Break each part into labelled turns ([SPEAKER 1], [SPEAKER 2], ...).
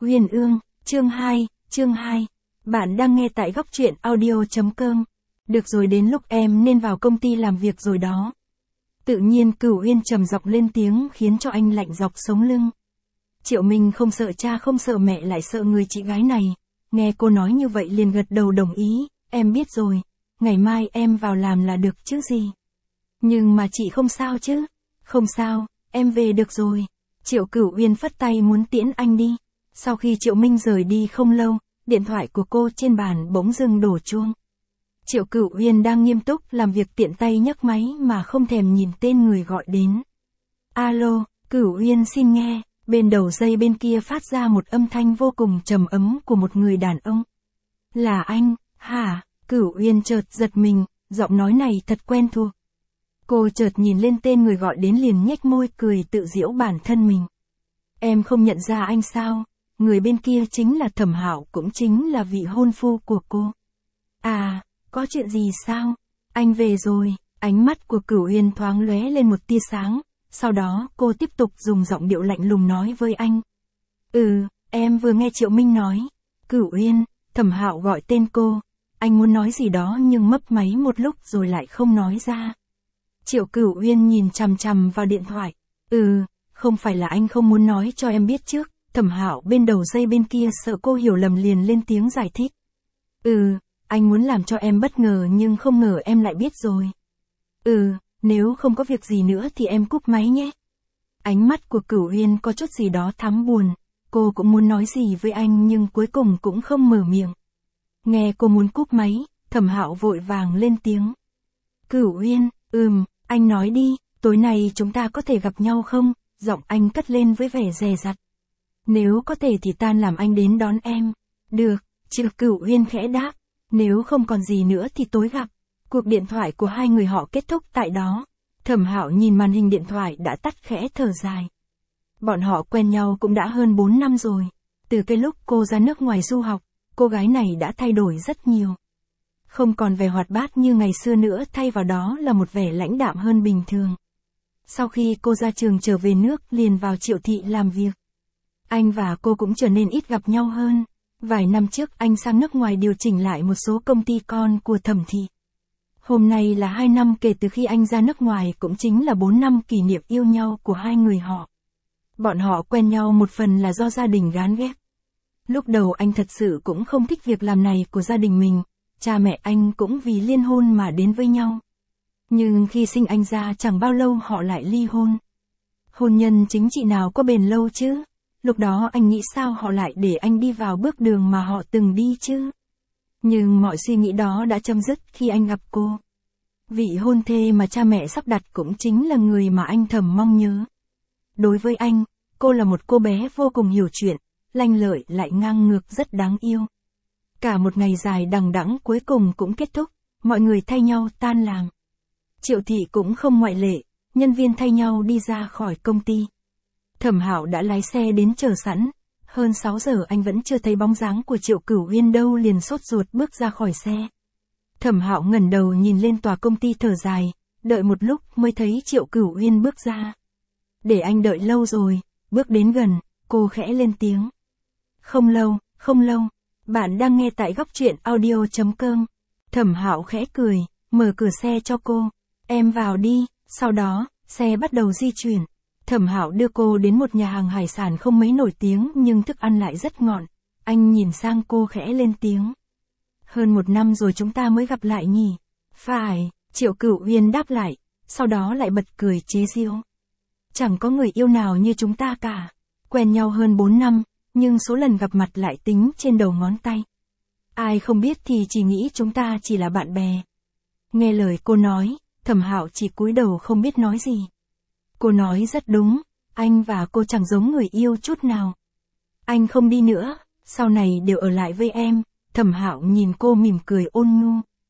[SPEAKER 1] Huyền Ương, chương 2. Bạn đang nghe tại góc truyện audio.com. Được rồi, đến lúc em nên vào công ty làm việc rồi đó. Tự nhiên Cửu Uyên trầm giọng lên tiếng khiến cho anh lạnh dọc sống lưng. Triệu Minh không sợ cha không sợ mẹ lại sợ người chị gái này. Nghe cô nói như vậy liền gật đầu đồng ý, em biết rồi, ngày mai em vào làm là được chứ gì. Nhưng mà chị không sao chứ? Không sao, em về được rồi. Triệu Cửu Uyên phất tay muốn tiễn anh đi. Sau khi Triệu Minh rời đi không lâu, điện thoại của cô trên bàn bỗng dưng đổ chuông. Triệu Cửu Uyên đang nghiêm túc làm việc tiện tay nhấc máy mà không thèm nhìn tên người gọi đến. Alo, Cửu Uyên xin nghe, bên đầu dây bên kia phát ra một âm thanh vô cùng trầm ấm của một người đàn ông. Là anh, hả? Cửu Uyên chợt giật mình, giọng nói này thật quen thuộc. Cô chợt nhìn lên tên người gọi đến liền nhếch môi cười tự giễu bản thân mình. Em không nhận ra anh sao? Người bên kia chính là Thẩm Hạo, cũng chính là vị hôn phu của cô. À, có chuyện gì sao? Anh về rồi. Ánh mắt của Cửu Uyên thoáng lóe lên một tia sáng, sau đó cô tiếp tục dùng giọng điệu lạnh lùng nói với anh. Em vừa nghe Triệu Minh nói. Cửu Uyên, Thẩm Hạo gọi tên cô. Anh muốn nói gì đó nhưng mấp máy một lúc rồi lại không nói ra. Triệu Cửu Uyên nhìn chằm chằm vào điện thoại. Không phải là anh không muốn nói cho em biết trước. Thẩm Hạo bên đầu dây bên kia sợ cô hiểu lầm liền lên tiếng giải thích. Anh muốn làm cho em bất ngờ nhưng không ngờ em lại biết rồi. Nếu không có việc gì nữa thì em cúp máy nhé. Ánh mắt của Cửu Uyên có chút gì đó thắm buồn. Cô cũng muốn nói gì với anh nhưng cuối cùng cũng không mở miệng. Nghe cô muốn cúp máy, Thẩm Hạo vội vàng lên tiếng. Cửu Uyên, anh nói đi, tối nay chúng ta có thể gặp nhau không? Giọng anh cất lên với vẻ dè dặt. Nếu có thể thì tan làm anh đến đón em. Được, Triệu Cửu Uyên khẽ đáp. Nếu không còn gì nữa thì tối gặp. Cuộc điện thoại của hai người họ kết thúc tại đó. Thẩm Hạo nhìn màn hình điện thoại đã tắt khẽ thở dài. Bọn họ quen nhau cũng đã hơn 4 năm rồi. Từ cái lúc cô ra nước ngoài du học, cô gái này đã thay đổi rất nhiều. Không còn vẻ hoạt bát như ngày xưa nữa, thay vào đó là một vẻ lãnh đạm hơn bình thường. Sau khi cô ra trường trở về nước liền vào Triệu thị làm việc. Anh và cô cũng trở nên ít gặp nhau hơn. Vài năm trước anh sang nước ngoài điều chỉnh lại một số công ty con của Thẩm thị. Hôm nay là 2 năm kể từ khi anh ra nước ngoài, cũng chính là 4 năm kỷ niệm yêu nhau của hai người họ. Bọn họ quen nhau một phần là do gia đình gán ghép. Lúc đầu anh thật sự cũng không thích việc làm này của gia đình mình, cha mẹ anh cũng vì liên hôn mà đến với nhau. Nhưng khi sinh anh ra chẳng bao lâu họ lại ly hôn. Hôn nhân chính trị nào có bền lâu chứ? Lúc đó anh nghĩ sao họ lại để anh đi vào bước đường mà họ từng đi chứ? Nhưng mọi suy nghĩ đó đã chấm dứt khi anh gặp cô. Vị hôn thê mà cha mẹ sắp đặt cũng chính là người mà anh thầm mong nhớ. Đối với anh, cô là một cô bé vô cùng hiểu chuyện, lanh lợi lại ngang ngược rất đáng yêu. Cả một ngày dài đằng đẵng cuối cùng cũng kết thúc, mọi người thay nhau tan làm. Triệu thị cũng không ngoại lệ, nhân viên thay nhau đi ra khỏi công ty. Thẩm Hạo đã lái xe đến chờ sẵn, hơn 6 giờ anh vẫn chưa thấy bóng dáng của Triệu Cửu Uyên đâu, liền sốt ruột bước ra khỏi xe. Thẩm Hạo ngẩng đầu nhìn lên tòa công ty thở dài, đợi một lúc mới thấy Triệu Cửu Uyên bước ra. Để anh đợi lâu rồi, bước đến gần, cô khẽ lên tiếng. Không lâu, bạn đang nghe tại góc truyện audio.com. Thẩm Hạo khẽ cười, mở cửa xe cho cô. Em vào đi, sau đó, xe bắt đầu di chuyển. Thẩm Hạo đưa cô đến một nhà hàng hải sản không mấy nổi tiếng nhưng thức ăn lại rất ngon. Anh nhìn sang cô khẽ lên tiếng. Hơn 1 năm rồi chúng ta mới gặp lại nhỉ? Phải, Triệu Cửu Uyên đáp lại, sau đó lại bật cười chế giễu. Chẳng có người yêu nào như chúng ta cả. Quen nhau hơn 4 năm, nhưng số lần gặp mặt lại tính trên đầu ngón tay. Ai không biết thì chỉ nghĩ chúng ta chỉ là bạn bè. Nghe lời cô nói, Thẩm Hạo chỉ cúi đầu không biết nói gì. Cô nói rất đúng, anh và cô chẳng giống người yêu chút nào. Anh không đi nữa, sau này đều ở lại với em. Thẩm Hạo nhìn cô mỉm cười ôn nhu.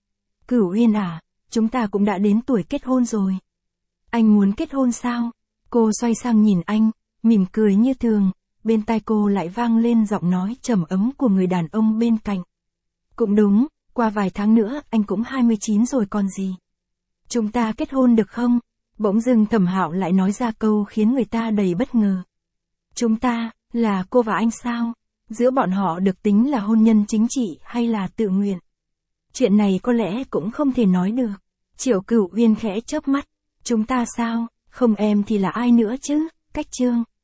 [SPEAKER 1] Cửu Uyên à, chúng ta cũng đã đến tuổi kết hôn rồi. Anh muốn kết hôn sao? Cô xoay sang nhìn anh, mỉm cười như thường, bên tai cô lại vang lên giọng nói trầm ấm của người đàn ông bên cạnh. Cũng đúng, qua vài tháng nữa anh cũng 29 rồi còn gì. Chúng ta kết hôn được không? Bỗng dưng Thẩm Hạo lại nói ra câu khiến người ta đầy bất ngờ. Chúng ta, là cô và anh sao? Giữa bọn họ được tính là hôn nhân chính trị hay là tự nguyện? Chuyện này có lẽ cũng không thể nói được. Triệu Cửu Uyên khẽ chớp mắt. Chúng ta sao, không em thì là ai nữa chứ, Cách Trương.